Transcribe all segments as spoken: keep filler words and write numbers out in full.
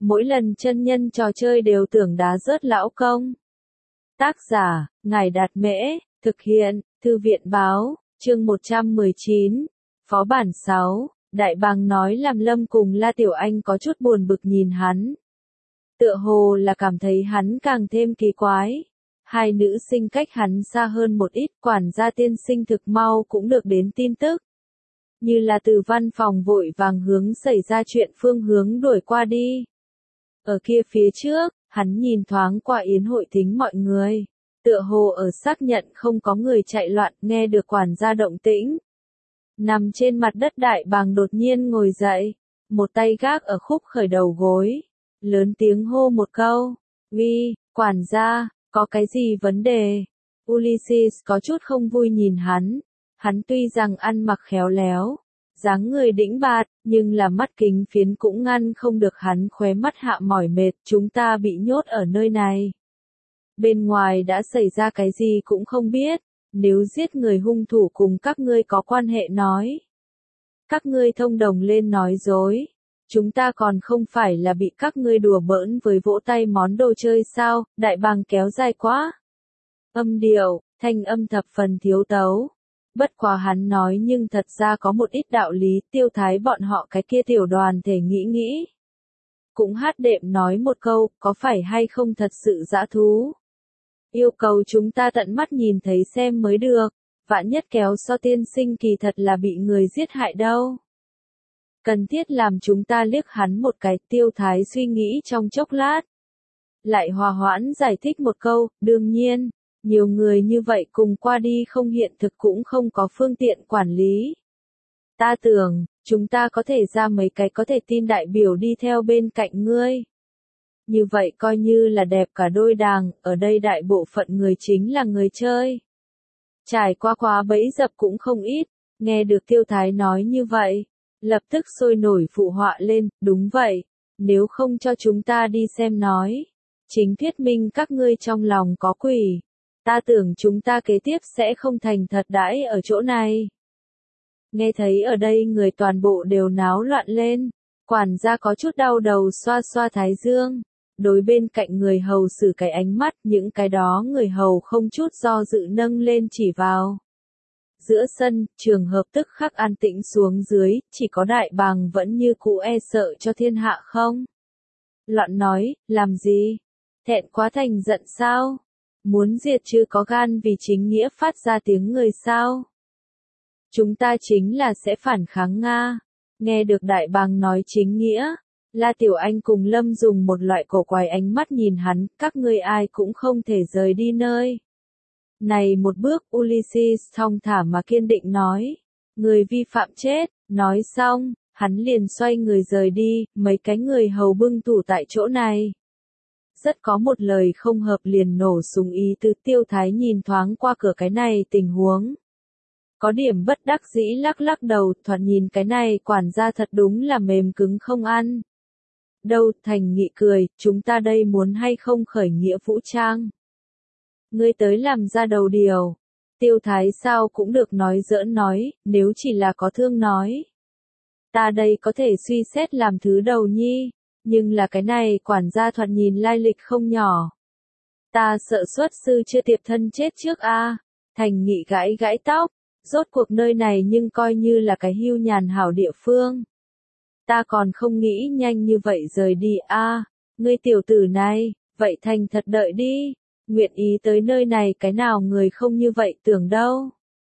mỗi lần chân nhân trò chơi đều tưởng đá rớt lão công. Tác giả, Ngài Đạt Mễ, thực hiện, Thư viện Báo, chương một trăm mười chín, Phó bản sáu, Đại Bàng nói làm Lâm cùng La Tiểu Anh có chút buồn bực nhìn hắn. Tựa hồ là cảm thấy hắn càng thêm kỳ quái. Hai nữ sinh cách hắn xa hơn một ít, quản gia tiên sinh thực mau cũng được đến tin tức. Như là từ văn phòng vội vàng hướng xảy ra chuyện phương hướng đuổi qua đi. Ở kia phía trước, hắn nhìn thoáng qua yến hội thính mọi người. Tựa hồ ở xác nhận không có người chạy loạn, nghe được quản gia động tĩnh. Nằm trên mặt đất Đại Bàng đột nhiên ngồi dậy, một tay gác ở khúc khởi đầu gối, lớn tiếng hô một câu, "Uy, quản gia, có cái gì vấn đề?" Ulysses có chút không vui nhìn hắn, hắn tuy rằng ăn mặc khéo léo, dáng người đĩnh bạt, nhưng là mắt kính phiến cũng ngăn không được hắn khóe mắt hạ mỏi mệt, "Chúng ta bị nhốt ở nơi này. Bên ngoài đã xảy ra cái gì cũng không biết, nếu giết người hung thủ cùng các ngươi có quan hệ nói. Các ngươi thông đồng lên nói dối. Chúng ta còn không phải là bị các ngươi đùa bỡn với vỗ tay món đồ chơi sao?" Đại Bàng kéo dài quá. Âm điệu, thanh âm thập phần thiếu tấu. Bất quá hắn nói nhưng thật ra có một ít đạo lý, Tiêu Thái bọn họ cái kia tiểu đoàn thể nghĩ nghĩ. Cũng hát đệm nói một câu, có phải hay không thật sự dã thú. Yêu cầu chúng ta tận mắt nhìn thấy xem mới được, vạn nhất kéo so tiên sinh kỳ thật là bị người giết hại đâu. Cần thiết làm chúng ta liếc hắn một cái, Tiêu Thái suy nghĩ trong chốc lát. Lại hòa hoãn giải thích một câu, đương nhiên, nhiều người như vậy cùng qua đi không hiện thực cũng không có phương tiện quản lý. Ta tưởng, chúng ta có thể ra mấy cái có thể tin đại biểu đi theo bên cạnh ngươi. Như vậy coi như là đẹp cả đôi đàng, ở đây đại bộ phận người chính là người chơi. Trải qua quá bẫy dập cũng không ít, nghe được Tiêu Thái nói như vậy, lập tức sôi nổi phụ họa lên, đúng vậy, nếu không cho chúng ta đi xem nói. Chính thuyết minh các ngươi trong lòng có quỷ, ta tưởng chúng ta kế tiếp sẽ không thành thật đãi ở chỗ này. Nghe thấy ở đây người toàn bộ đều náo loạn lên, quản gia có chút đau đầu xoa xoa thái dương. Đối bên cạnh người hầu xử cái ánh mắt, những cái đó người hầu không chút do dự nâng lên chỉ vào. Giữa sân, trường hợp tức khắc an tĩnh xuống dưới, chỉ có Đại Bàng vẫn như cũ e sợ cho thiên hạ không. Loạn nói, làm gì? Thẹn quá thành giận sao? Muốn diệt chứ có gan vì chính nghĩa phát ra tiếng người sao? Chúng ta chính là sẽ phản kháng Nga. Nghe được Đại Bàng nói chính nghĩa. La Tiểu Anh cùng Lâm dùng một loại cổ quái ánh mắt nhìn hắn, các ngươi ai cũng không thể rời đi nơi. Này một bước, Ulysses thong thả mà kiên định nói. Người vi phạm chết, nói xong, hắn liền xoay người rời đi, mấy cái người hầu bưng tủ tại chỗ này. Rất có một lời không hợp liền nổ súng ý tứ. Tiêu Thái nhìn thoáng qua cửa cái này tình huống. Có điểm bất đắc dĩ lắc lắc đầu, thoạt nhìn cái này quản gia thật đúng là mềm cứng không ăn. Đâu, Thành Nghị cười, chúng ta đây muốn hay không khởi nghĩa vũ trang. Ngươi tới làm ra đầu điều. Tiêu Thái sao cũng được nói giỡn nói, nếu chỉ là có thương nói. Ta đây có thể suy xét làm thứ đầu nhi, nhưng là cái này quản gia thoạt nhìn lai lịch không nhỏ. Ta sợ xuất sư chưa tiệp thân chết trước a. Thành Nghị gãi gãi tóc, rốt cuộc nơi này nhưng coi như là cái hưu nhàn hảo địa phương. Ta còn không nghĩ nhanh như vậy rời đi a, à, ngươi tiểu tử này, vậy thành thật đợi đi, nguyện ý tới nơi này cái nào người không như vậy tưởng đâu.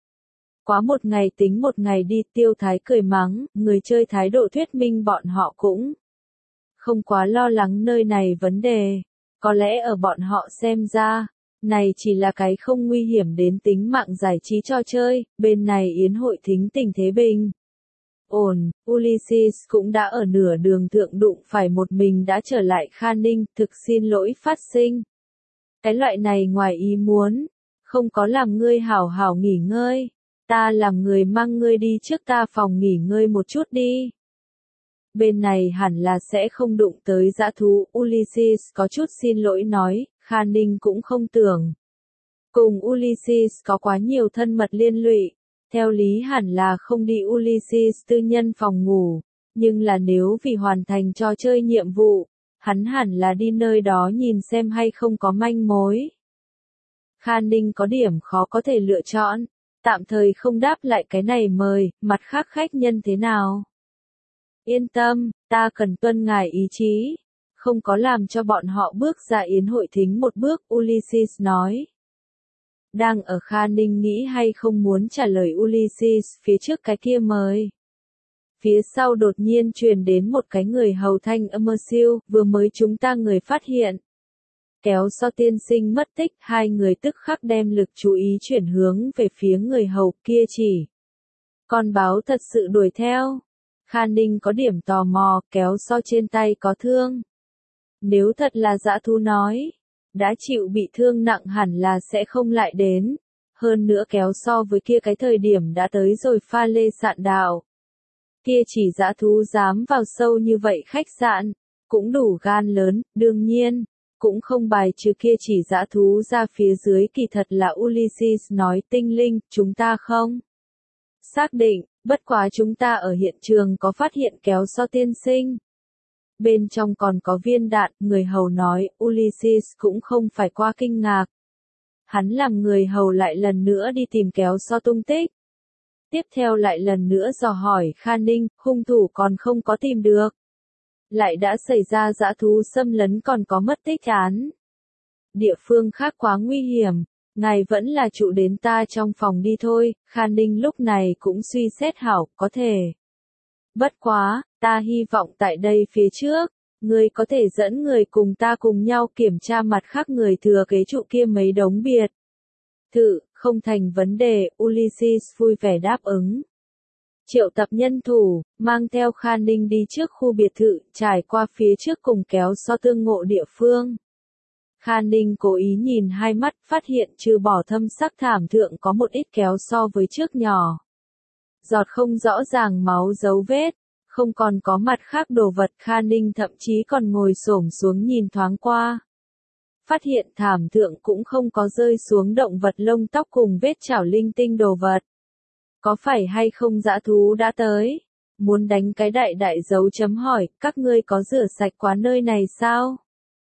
Quá một ngày tính một ngày đi, Tiêu Thái cười mắng, người chơi thái độ thuyết minh bọn họ cũng không quá lo lắng nơi này vấn đề, có lẽ ở bọn họ xem ra, này chỉ là cái không nguy hiểm đến tính mạng giải trí trò chơi, bên này yến hội thính tình thế bình. Ổn, Ulysses cũng đã ở nửa đường thượng đụng phải một mình đã trở lại Khan Ninh, thực xin lỗi phát sinh. Cái loại này ngoài ý muốn, không có làm ngươi hảo hảo nghỉ ngơi, ta làm người mang ngươi đi trước ta phòng nghỉ ngơi một chút đi. Bên này hẳn là sẽ không đụng tới dã thú, Ulysses có chút xin lỗi nói, Khan Ninh cũng không tưởng. Cùng Ulysses có quá nhiều thân mật liên lụy. Theo lý hẳn là không đi Ulysses tư nhân phòng ngủ, nhưng là nếu vì hoàn thành trò chơi nhiệm vụ, hắn hẳn là đi nơi đó nhìn xem hay không có manh mối. Kha Ninh có điểm khó có thể lựa chọn, tạm thời không đáp lại cái này mời, mặt khác khách nhân thế nào? Yên tâm, ta cần tuân ngài ý chí, không có làm cho bọn họ bước ra yến hội thính một bước, Ulysses nói. Đang ở Kha Ninh nghĩ hay không muốn trả lời Ulysses phía trước cái kia mời. Phía sau đột nhiên truyền đến một cái người hầu thanh âm mơ siêu, vừa mới chúng ta người phát hiện. Kéo so tiên sinh mất tích, hai người tức khắc đem lực chú ý chuyển hướng về phía người hầu kia chỉ. Con báo thật sự đuổi theo. Kha Ninh có điểm tò mò, kéo so trên tay có thương. Nếu thật là dã thú nói, đã chịu bị thương nặng hẳn là sẽ không lại đến. Hơn nữa kéo so với kia cái thời điểm đã tới rồi pha lê sạn đạo. Kia chỉ dã thú dám vào sâu như vậy khách sạn, cũng đủ gan lớn, đương nhiên, cũng không bài trừ kia chỉ dã thú ra phía dưới kỳ thật là Ulysses nói tinh linh, chúng ta không xác định, bất quá chúng ta ở hiện trường có phát hiện kéo so tiên sinh. Bên trong còn có viên đạn, người hầu nói, Ulysses cũng không phải qua kinh ngạc. Hắn làm người hầu lại lần nữa đi tìm kéo so tung tích. Tiếp theo lại lần nữa dò hỏi Kha Ninh, hung thủ còn không có tìm được. Lại đã xảy ra dã thú xâm lấn còn có mất tích án. Địa phương khác quá nguy hiểm, ngài vẫn là trụ đến ta trong phòng đi thôi, Kha Ninh lúc này cũng suy xét hảo, có thể. Bất quá, ta hy vọng tại đây phía trước, ngươi có thể dẫn người cùng ta cùng nhau kiểm tra mặt khác người thừa kế trụ kia mấy đống biệt. Thự, không thành vấn đề, Ulysses vui vẻ đáp ứng. Triệu tập nhân thủ, mang theo Kha Ninh đi trước khu biệt thự, trải qua phía trước cùng kéo so tương ngộ địa phương. Kha Ninh cố ý nhìn hai mắt, phát hiện trừ bỏ thâm sắc thảm thượng có một ít kéo so với trước nhỏ. Giọt không rõ ràng máu dấu vết, không còn có mặt khác đồ vật, Kha Ninh thậm chí còn ngồi xổm xuống nhìn thoáng qua. Phát hiện thảm thượng cũng không có rơi xuống động vật lông tóc cùng vết chảo linh tinh đồ vật. Có phải hay không dã thú đã tới? Muốn đánh cái đại đại dấu chấm hỏi, các ngươi có rửa sạch quá nơi này sao?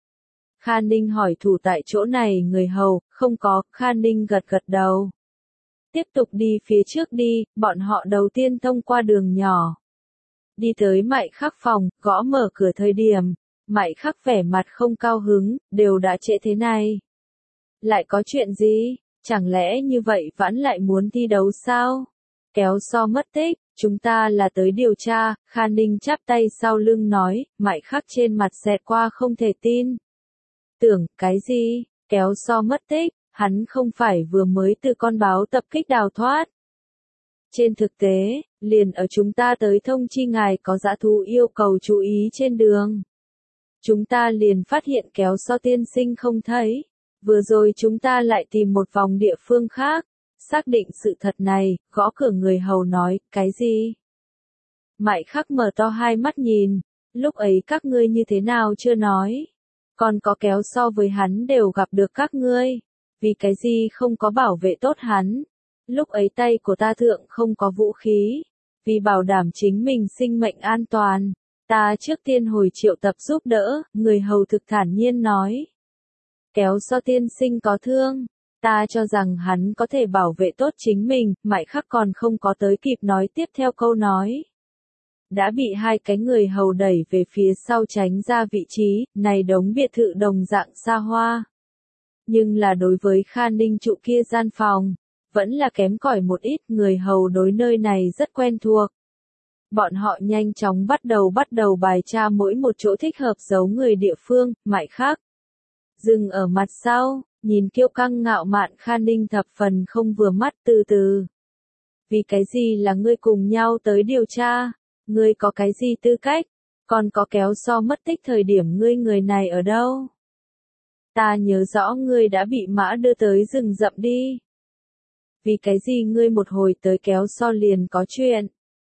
Kha Ninh hỏi thủ tại chỗ này người hầu, không có, Kha Ninh gật gật đầu. Tiếp tục đi phía trước đi, bọn họ đầu tiên thông qua đường nhỏ. Đi tới Mại Khắc phòng, gõ mở cửa thời điểm, Mại Khắc vẻ mặt không cao hứng, đều đã trễ thế này. Lại có chuyện gì, chẳng lẽ như vậy vẫn lại muốn thi đấu sao? Kéo so mất tích, chúng ta là tới điều tra, Kha Ninh chắp tay sau lưng nói, Mại Khắc trên mặt xẹt qua không thể tin. Tưởng, cái gì, kéo so mất tích, hắn không phải vừa mới từ con báo tập kích đào thoát. Trên thực tế, liền ở chúng ta tới thông chi ngài có dã thú yêu cầu chú ý trên đường. Chúng ta liền phát hiện kéo so tiên sinh không thấy. Vừa rồi chúng ta lại tìm một vòng địa phương khác. Xác định sự thật này, gõ cửa người hầu nói, cái gì? Mại Khắc mở to hai mắt nhìn, lúc ấy các ngươi như thế nào chưa nói. Còn có kéo so với hắn đều gặp được các ngươi. Vì cái gì không có bảo vệ tốt hắn. Lúc ấy tay của ta thượng không có vũ khí. Vì bảo đảm chính mình sinh mệnh an toàn. Ta trước tiên hồi triệu tập giúp đỡ, người hầu thực thản nhiên nói. Kéo so tiên sinh có thương. Ta cho rằng hắn có thể bảo vệ tốt chính mình, Mại Khắc còn không có tới kịp nói tiếp theo câu nói. Đã bị hai cái người hầu đẩy về phía sau tránh ra vị trí, này đống biệt thự đồng dạng xa hoa. Nhưng là đối với Kha Ninh trụ kia gian phòng, vẫn là kém cỏi một ít, người hầu đối nơi này rất quen thuộc. Bọn họ nhanh chóng bắt đầu bắt đầu bài tra mỗi một chỗ thích hợp giấu người địa phương, Mại Khắc. Dừng ở mặt sau, nhìn kiêu căng ngạo mạn Kha Ninh thập phần không vừa mắt từ từ. Vì cái gì là ngươi cùng nhau tới điều tra? Ngươi có cái gì tư cách? Còn có kéo so mất tích thời điểm ngươi người này ở đâu? Ta nhớ rõ ngươi đã bị mã đưa tới rừng rậm đi. Vì cái gì ngươi một hồi tới kéo so liền có chuyện?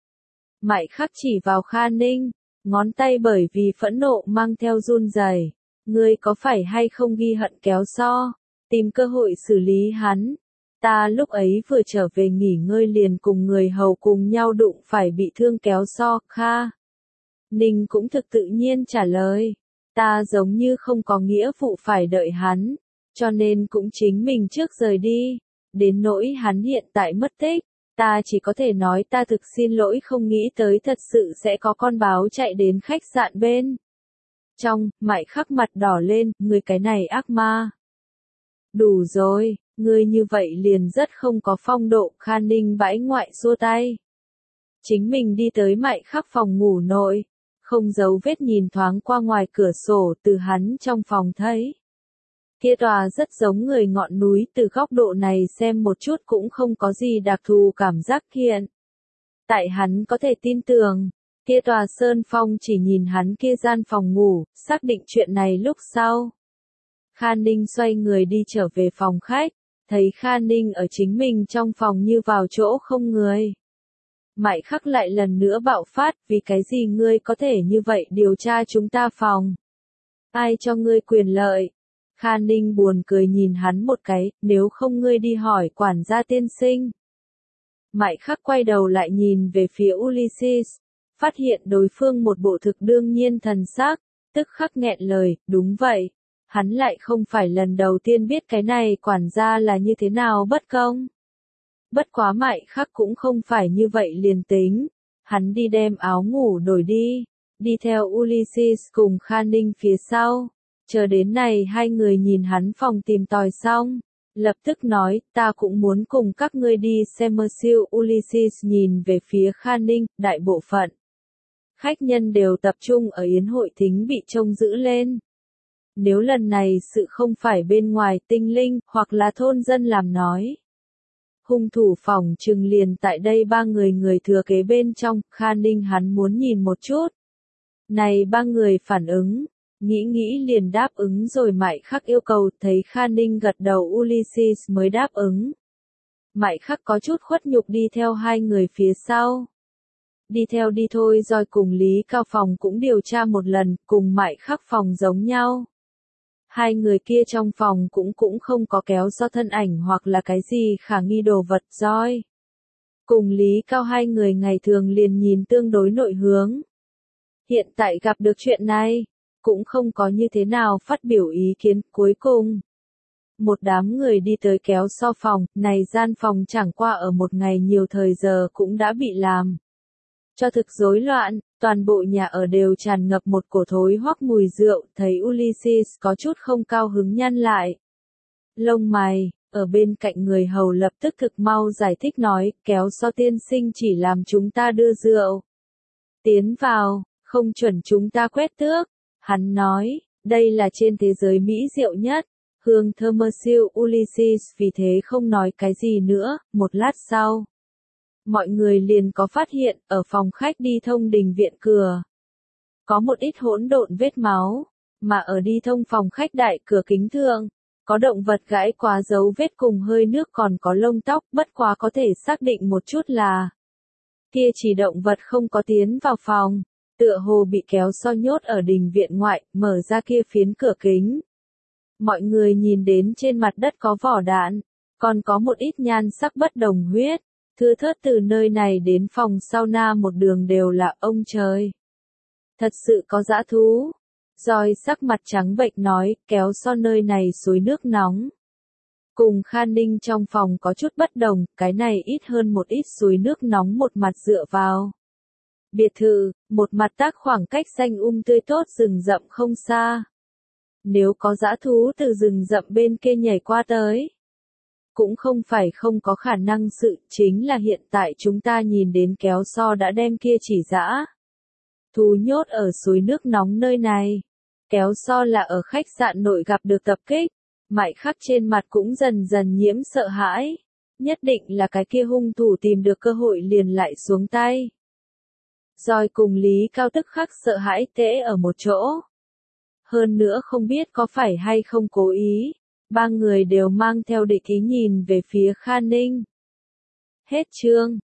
Mại Khắc chỉ vào Kha Ninh, ngón tay bởi vì phẫn nộ mang theo run rẩy. Ngươi có phải hay không ghi hận kéo so, tìm cơ hội xử lý hắn. Ta lúc ấy vừa trở về nghỉ ngơi liền cùng người hầu cùng nhau đụng phải bị thương kéo so, Kha Ninh cũng thực tự nhiên trả lời. Ta giống như không có nghĩa vụ phải đợi hắn, cho nên cũng chính mình trước rời đi. Đến nỗi hắn hiện tại mất tích, ta chỉ có thể nói ta thực xin lỗi không nghĩ tới thật sự sẽ có con báo chạy đến khách sạn bên trong. Mại Khắc mặt đỏ lên, ngươi cái này ác ma. Đủ rồi, ngươi như vậy liền rất không có phong độ. Khan Ninh bãi ngoại xua tay. Chính mình đi tới Mại Khắc phòng ngủ nội, không giấu vết nhìn thoáng qua ngoài cửa sổ, từ hắn trong phòng thấy. Kia tòa rất giống người ngọn núi, từ góc độ này xem một chút cũng không có gì đặc thù cảm giác hiện. Tại hắn có thể tin tưởng, kia tòa sơn phong chỉ nhìn hắn kia gian phòng ngủ, xác định chuyện này lúc sau. Khan Ninh xoay người đi trở về phòng khách, thấy Khan Ninh ở chính mình trong phòng như vào chỗ không người. Mại Khắc lại lần nữa bạo phát, vì cái gì ngươi có thể như vậy điều tra chúng ta phòng? Ai cho ngươi quyền lợi? Khan Ninh buồn cười nhìn hắn một cái, nếu không ngươi đi hỏi quản gia tiên sinh. Mại Khắc quay đầu lại nhìn về phía Ulysses, phát hiện đối phương một bộ thực đương nhiên thần sắc, tức khắc nghẹn lời, đúng vậy. Hắn lại không phải lần đầu tiên biết cái này quản gia là như thế nào bất công. Bất quá Mại Khắc cũng không phải như vậy liền tính. Hắn đi đem áo ngủ đổi đi, đi theo Ulysses cùng Khan Ninh phía sau. Chờ đến này hai người nhìn hắn phòng tìm tòi xong, lập tức nói, ta cũng muốn cùng các ngươi đi xem siêu. Ulysses nhìn về phía Khan Ninh, đại bộ phận. Khách nhân đều tập trung ở yến hội thính bị trông giữ lên. Nếu lần này sự không phải bên ngoài tinh linh, hoặc là thôn dân làm nói. Hung thủ phòng trừng liền tại đây ba người người thừa kế bên trong, Khan Ninh hắn muốn nhìn một chút. Này ba người phản ứng, nghĩ nghĩ liền đáp ứng rồi. Mại Khắc yêu cầu, thấy Khan Ninh gật đầu Ulysses mới đáp ứng. Mại Khắc có chút khuất nhục đi theo hai người phía sau. Đi theo đi thôi, rồi cùng Lý Cao phòng cũng điều tra một lần, cùng Mại Khắc phòng giống nhau. Hai người kia trong phòng cũng cũng không có kéo do thân ảnh hoặc là cái gì khả nghi đồ vật roi. Cùng Lý Cao hai người ngày thường liền nhìn tương đối nội hướng. Hiện tại gặp được chuyện này, cũng không có như thế nào phát biểu ý kiến. Cuối cùng, một đám người đi tới kéo so phòng, này gian phòng chẳng qua ở một ngày nhiều thời giờ cũng đã bị làm cho thực rối loạn, toàn bộ nhà ở đều tràn ngập một cổ thối hoắc mùi rượu. Thấy Ulysses có chút không cao hứng nhăn lại lông mày, ở bên cạnh người hầu lập tức thực mau giải thích nói, kéo so tiên sinh chỉ làm chúng ta đưa rượu tiến vào, không chuẩn chúng ta quét tước. Hắn nói, đây là trên thế giới mỹ rượu nhất, hương thơm siêu. Ulysses vì thế không nói cái gì nữa. Một lát sau, mọi người liền có phát hiện, ở phòng khách đi thông đình viện cửa, có một ít hỗn độn vết máu, mà ở đi thông phòng khách đại cửa kính thượng, có động vật gãi quá dấu vết cùng hơi nước, còn có lông tóc. Bất quá có thể xác định một chút là, kia chỉ động vật không có tiến vào phòng, tựa hồ bị kéo so nhốt ở đình viện ngoại, mở ra kia phiến cửa kính. Mọi người nhìn đến trên mặt đất có vỏ đạn, còn có một ít nhan sắc bất đồng huyết, thưa thớt từ nơi này đến phòng sauna một đường đều là ông trời. Thật sự có dã thú. Rồi sắc mặt trắng bệch nói, kéo so nơi này suối nước nóng. Cùng Khan Ninh trong phòng có chút bất đồng, cái này ít hơn một ít suối nước nóng một mặt dựa vào biệt thự, một mặt tác khoảng cách xanh um tươi tốt rừng rậm không xa. Nếu có dã thú từ rừng rậm bên kia nhảy qua tới, cũng không phải không có khả năng. Sự chính là hiện tại chúng ta nhìn đến kéo so đã đem kia chỉ dã thú nhốt ở suối nước nóng nơi này. Kéo so là ở khách sạn nội gặp được tập kích. Mại Khắc trên mặt cũng dần dần nhiễm sợ hãi. Nhất định là cái kia hung thủ tìm được cơ hội liền lại xuống tay. Rồi cùng Lý Cao tức khắc sợ hãi tễ ở một chỗ. Hơn nữa không biết có phải hay không cố ý, ba người đều mang theo địch ý nhìn về phía Khan Ninh. Hết chương.